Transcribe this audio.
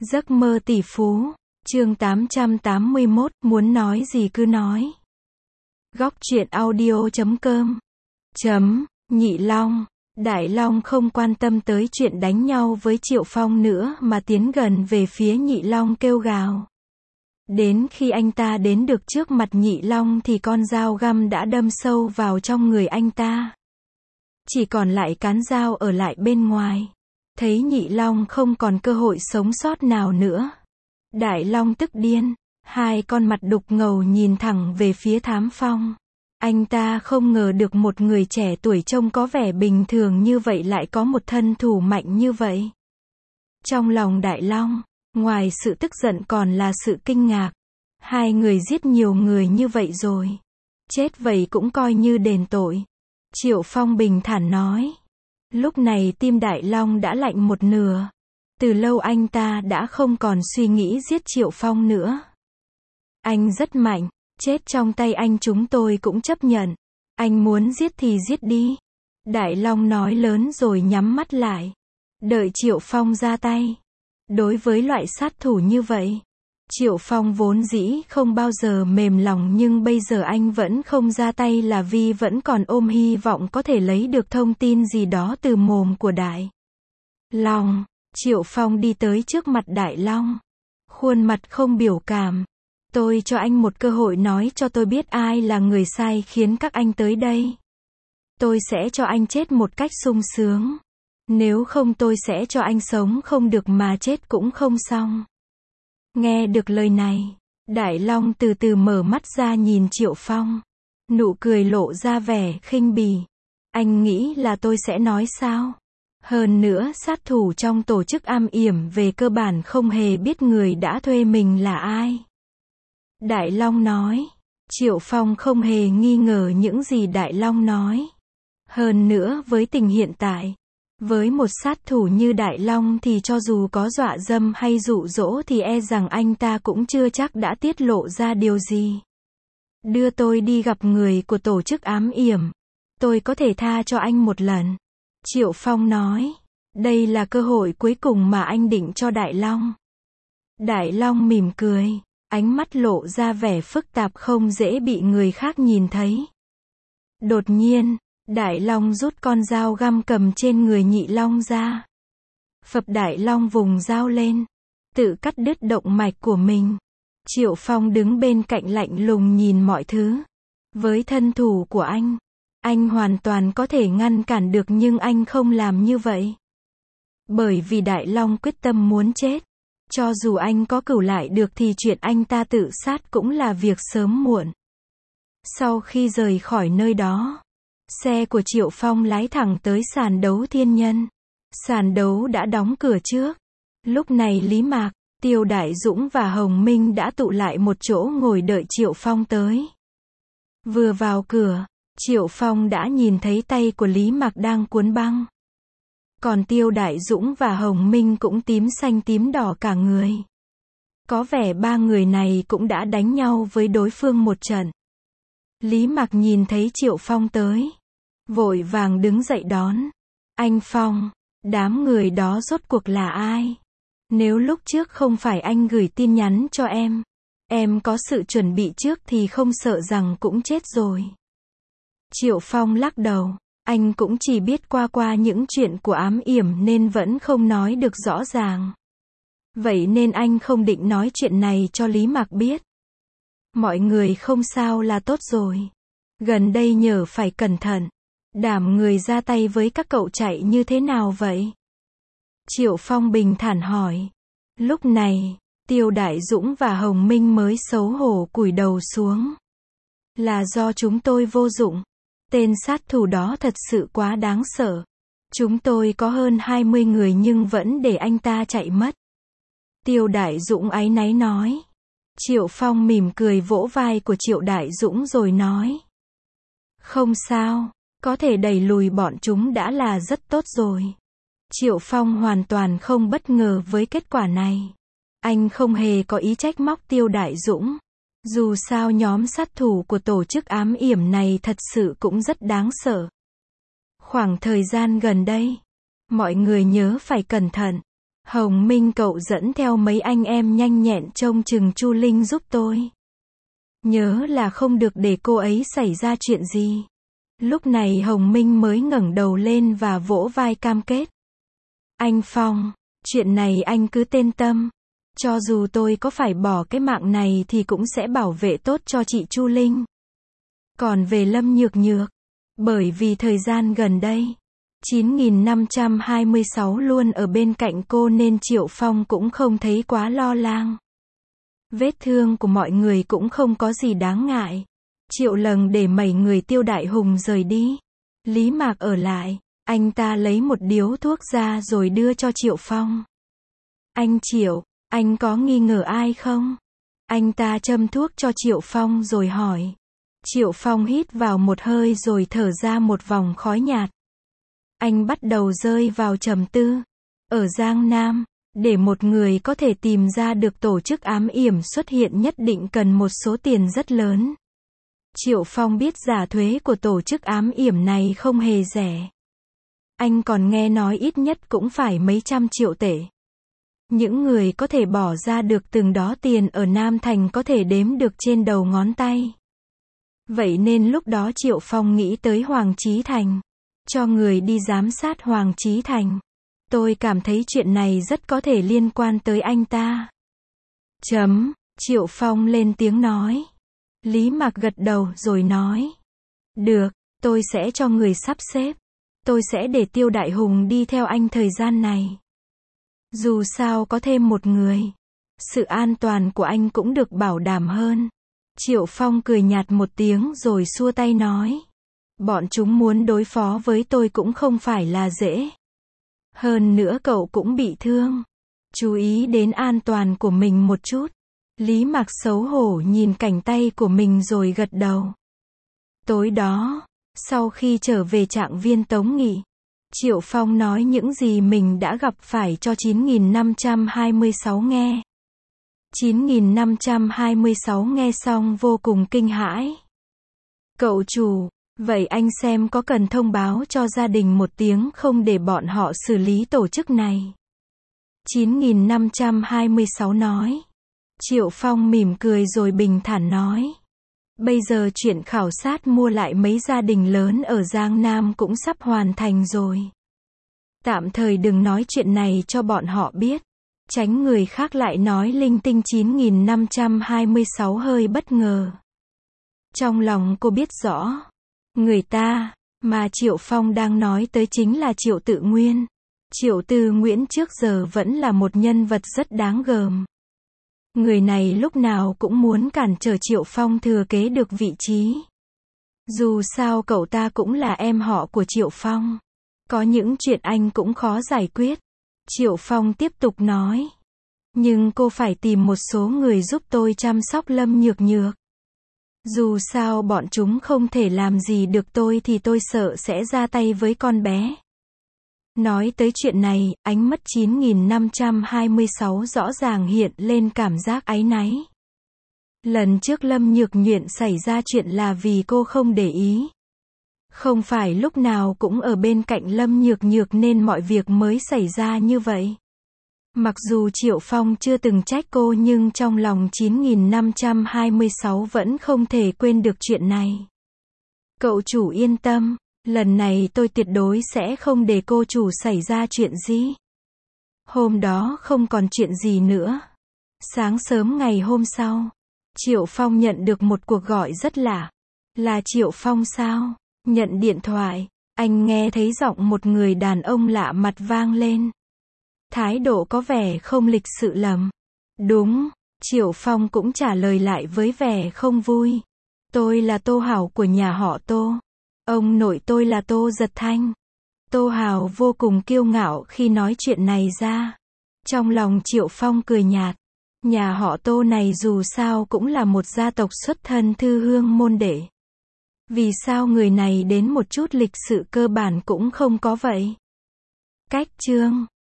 Giấc mơ tỷ phú, chương 881, muốn nói gì cứ nói. Góc truyện audio.com. Nhị Long. Đại Long không quan tâm tới chuyện đánh nhau với Triệu Phong nữa mà tiến gần về phía Nhị Long kêu gào. Đến khi anh ta đến được trước mặt Nhị Long thì con dao găm đã đâm sâu vào trong người anh ta. Chỉ còn lại cán dao ở lại bên ngoài. Thấy Nhị Long không còn cơ hội sống sót nào nữa. Đại Long tức điên, hai con mặt đục ngầu nhìn thẳng về phía Thám Phong. Anh ta không ngờ được một người trẻ tuổi trông có vẻ bình thường như vậy lại có một thân thủ mạnh như vậy. Trong lòng Đại Long, ngoài sự tức giận còn là sự kinh ngạc. Hai người giết nhiều người như vậy rồi. Chết vậy cũng coi như đền tội. Triệu Phong bình thản nói. Lúc này tim Đại Long đã lạnh một nửa. Từ lâu anh ta đã không còn suy nghĩ giết Triệu Phong nữa. Anh rất mạnh, chết trong tay anh chúng tôi cũng chấp nhận. Anh muốn giết thì giết đi. Đại Long nói lớn rồi nhắm mắt lại. Đợi Triệu Phong ra tay. Đối với loại sát thủ như vậy, Triệu Phong vốn dĩ không bao giờ mềm lòng nhưng bây giờ anh vẫn không ra tay là vì vẫn còn ôm hy vọng có thể lấy được thông tin gì đó từ mồm của Đại Long. Triệu Phong đi tới trước mặt Đại Long. Khuôn mặt không biểu cảm. Tôi cho anh một cơ hội nói cho tôi biết ai là người sai khiến các anh tới đây. Tôi sẽ cho anh chết một cách sung sướng. Nếu không tôi sẽ cho anh sống không được mà chết cũng không xong. Nghe được lời này, Đại Long từ từ mở mắt ra nhìn Triệu Phong. Nụ cười lộ ra vẻ khinh bỉ. Anh nghĩ là tôi sẽ nói sao? Hơn nữa sát thủ trong tổ chức am yểm về cơ bản không hề biết người đã thuê mình là ai. Đại Long nói. Triệu Phong không hề nghi ngờ những gì Đại Long nói. Hơn nữa với tình hiện tại, với một sát thủ như Đại Long thì cho dù có dọa dâm hay dụ dỗ thì e rằng anh ta cũng chưa chắc đã tiết lộ ra điều gì. Đưa tôi đi gặp người của tổ chức ám yểm. Tôi có thể tha cho anh một lần. Triệu Phong nói. Đây là cơ hội cuối cùng mà anh định cho Đại Long. Đại Long mỉm cười. Ánh mắt lộ ra vẻ phức tạp không dễ bị người khác nhìn thấy. Đột nhiên, Đại Long rút con dao găm cầm trên người Nhị Long ra. Phập Đại Long vùng dao lên. Tự cắt đứt động mạch của mình. Triệu Phong đứng bên cạnh lạnh lùng nhìn mọi thứ. Với thân thủ của anh hoàn toàn có thể ngăn cản được nhưng anh không làm như vậy. Bởi vì Đại Long quyết tâm muốn chết. Cho dù anh có cửu lại được thì chuyện anh ta tự sát cũng là việc sớm muộn. Sau khi rời khỏi nơi đó, xe của Triệu Phong lái thẳng tới sàn đấu thiên nhân. Sàn đấu đã đóng cửa trước. Lúc này Lý Mạc, Tiêu Đại Dũng và Hồng Minh đã tụ lại một chỗ ngồi đợi Triệu Phong tới. Vừa vào cửa, Triệu Phong đã nhìn thấy tay của Lý Mạc đang cuốn băng. Còn Tiêu Đại Dũng và Hồng Minh cũng tím xanh tím đỏ cả người. Có vẻ ba người này cũng đã đánh nhau với đối phương một trận. Lý Mạc nhìn thấy Triệu Phong tới. Vội vàng đứng dậy đón. Anh Phong, đám người đó rốt cuộc là ai? Nếu lúc trước không phải anh gửi tin nhắn cho em có sự chuẩn bị trước thì không sợ rằng cũng chết rồi. Triệu Phong lắc đầu. Anh cũng chỉ biết qua những chuyện của ám yểm nên vẫn không nói được rõ ràng. Vậy nên anh không định nói chuyện này cho Lý Mạc biết. Mọi người không sao là tốt rồi. Gần đây nhờ phải cẩn thận. Đảm người ra tay với các cậu chạy như thế nào vậy? Triệu Phong bình thản hỏi. Lúc này, Tiêu Đại Dũng và Hồng Minh mới xấu hổ cúi đầu xuống. Là do chúng tôi vô dụng. Tên sát thủ đó thật sự quá đáng sợ. Chúng tôi có hơn 20 người nhưng vẫn để anh ta chạy mất. Tiêu Đại Dũng áy náy nói. Triệu Phong mỉm cười vỗ vai của Triệu Đại Dũng rồi nói. Không sao, có thể đẩy lùi bọn chúng đã là rất tốt rồi. Triệu Phong hoàn toàn không bất ngờ với kết quả này. Anh không hề có ý trách móc Tiêu Đại Dũng. Dù sao nhóm sát thủ của tổ chức ám yểm này thật sự cũng rất đáng sợ. Khoảng thời gian gần đây, mọi người nhớ phải cẩn thận. Hồng Minh cậu dẫn theo mấy anh em nhanh nhẹn trông chừng Chu Linh giúp tôi. Nhớ là không được để cô ấy xảy ra chuyện gì. Lúc này Hồng Minh mới ngẩng đầu lên và vỗ vai cam kết. Anh Phong, chuyện này anh cứ yên tâm. Cho dù tôi có phải bỏ cái mạng này thì cũng sẽ bảo vệ tốt cho chị Chu Linh. Còn về Lâm Nhược Nhược, bởi vì thời gian gần đây, 9526 luôn ở bên cạnh cô nên Triệu Phong cũng không thấy quá lo lắng. Vết thương của mọi người cũng không có gì đáng ngại. Triệu Lầng để mấy người Tiêu Đại Hùng rời đi. Lý Mạc ở lại, anh ta lấy một điếu thuốc ra rồi đưa cho Triệu Phong. Anh Triệu, anh có nghi ngờ ai không? Anh ta châm thuốc cho Triệu Phong rồi hỏi. Triệu Phong hít vào một hơi rồi thở ra một vòng khói nhạt. Anh bắt đầu rơi vào trầm tư. Ở Giang Nam, để một người có thể tìm ra được tổ chức ám yểm xuất hiện nhất định cần một số tiền rất lớn. Triệu Phong biết giả thuế của tổ chức ám yểm này không hề rẻ. Anh còn nghe nói ít nhất cũng phải mấy trăm triệu tệ. Những người có thể bỏ ra được từng đó tiền ở Nam Thành có thể đếm được trên đầu ngón tay. Vậy nên lúc đó Triệu Phong nghĩ tới Hoàng Chí Thành. Cho người đi giám sát Hoàng Chí Thành. Tôi cảm thấy chuyện này rất có thể liên quan tới anh ta. Triệu Phong lên tiếng nói. Lý Mạc gật đầu rồi nói. Được, tôi sẽ cho người sắp xếp. Tôi sẽ để Tiêu Đại Hùng đi theo anh thời gian này. Dù sao có thêm một người, sự an toàn của anh cũng được bảo đảm hơn. Triệu Phong cười nhạt một tiếng rồi xua tay nói. Bọn chúng muốn đối phó với tôi cũng không phải là dễ. Hơn nữa cậu cũng bị thương. Chú ý đến an toàn của mình một chút. Lý Mạc xấu hổ nhìn cảnh tay của mình rồi gật đầu. Tối đó, sau khi trở về Trạng Viên Tống Nghị, Triệu Phong nói những gì mình đã gặp phải cho 9526 nghe. 9526 nghe xong vô cùng kinh hãi. Cậu chủ, vậy anh xem có cần thông báo cho gia đình một tiếng không để bọn họ xử lý tổ chức này? 9526 nói. Triệu Phong mỉm cười rồi bình thản nói. Bây giờ chuyện khảo sát mua lại mấy gia đình lớn ở Giang Nam cũng sắp hoàn thành rồi. Tạm thời đừng nói chuyện này cho bọn họ biết. Tránh người khác lại nói linh tinh. 9526 hơi bất ngờ. Trong lòng cô biết rõ. Người ta, mà Triệu Phong đang nói tới chính là Triệu Tự Nguyên. Triệu Tư Nguyễn trước giờ vẫn là một nhân vật rất đáng gờm. Người này lúc nào cũng muốn cản trở Triệu Phong thừa kế được vị trí. Dù sao cậu ta cũng là em họ của Triệu Phong. Có những chuyện anh cũng khó giải quyết. Triệu Phong tiếp tục nói. Nhưng cô phải tìm một số người giúp tôi chăm sóc Lâm Nhược Nhược. Dù sao bọn chúng không thể làm gì được tôi thì tôi sợ sẽ ra tay với con bé. Nói tới chuyện này, ánh mắt 9526 rõ ràng hiện lên cảm giác áy náy. Lần trước Lâm Nhược Nhuyễn xảy ra chuyện là vì cô không để ý. Không phải lúc nào cũng ở bên cạnh Lâm Nhược Nhược nên mọi việc mới xảy ra như vậy. Mặc dù Triệu Phong chưa từng trách cô nhưng trong lòng 9526 vẫn không thể quên được chuyện này. Cậu chủ yên tâm, lần này tôi tuyệt đối sẽ không để cô chủ xảy ra chuyện gì. Hôm đó không còn chuyện gì nữa. Sáng sớm ngày hôm sau, Triệu Phong nhận được một cuộc gọi rất lạ. Là Triệu Phong sao? Nhận điện thoại, anh nghe thấy giọng một người đàn ông lạ mặt vang lên. Thái độ có vẻ không lịch sự lắm. Đúng, Triệu Phong cũng trả lời lại với vẻ không vui. Tôi là Tô Hảo của nhà họ Tô. Ông nội tôi là Tô Giật Thanh. Tô Hảo vô cùng kiêu ngạo khi nói chuyện này ra. Trong lòng Triệu Phong cười nhạt. Nhà họ Tô này dù sao cũng là một gia tộc xuất thân thư hương môn đệ. Vì sao người này đến một chút lịch sự cơ bản cũng không có vậy? Cách chương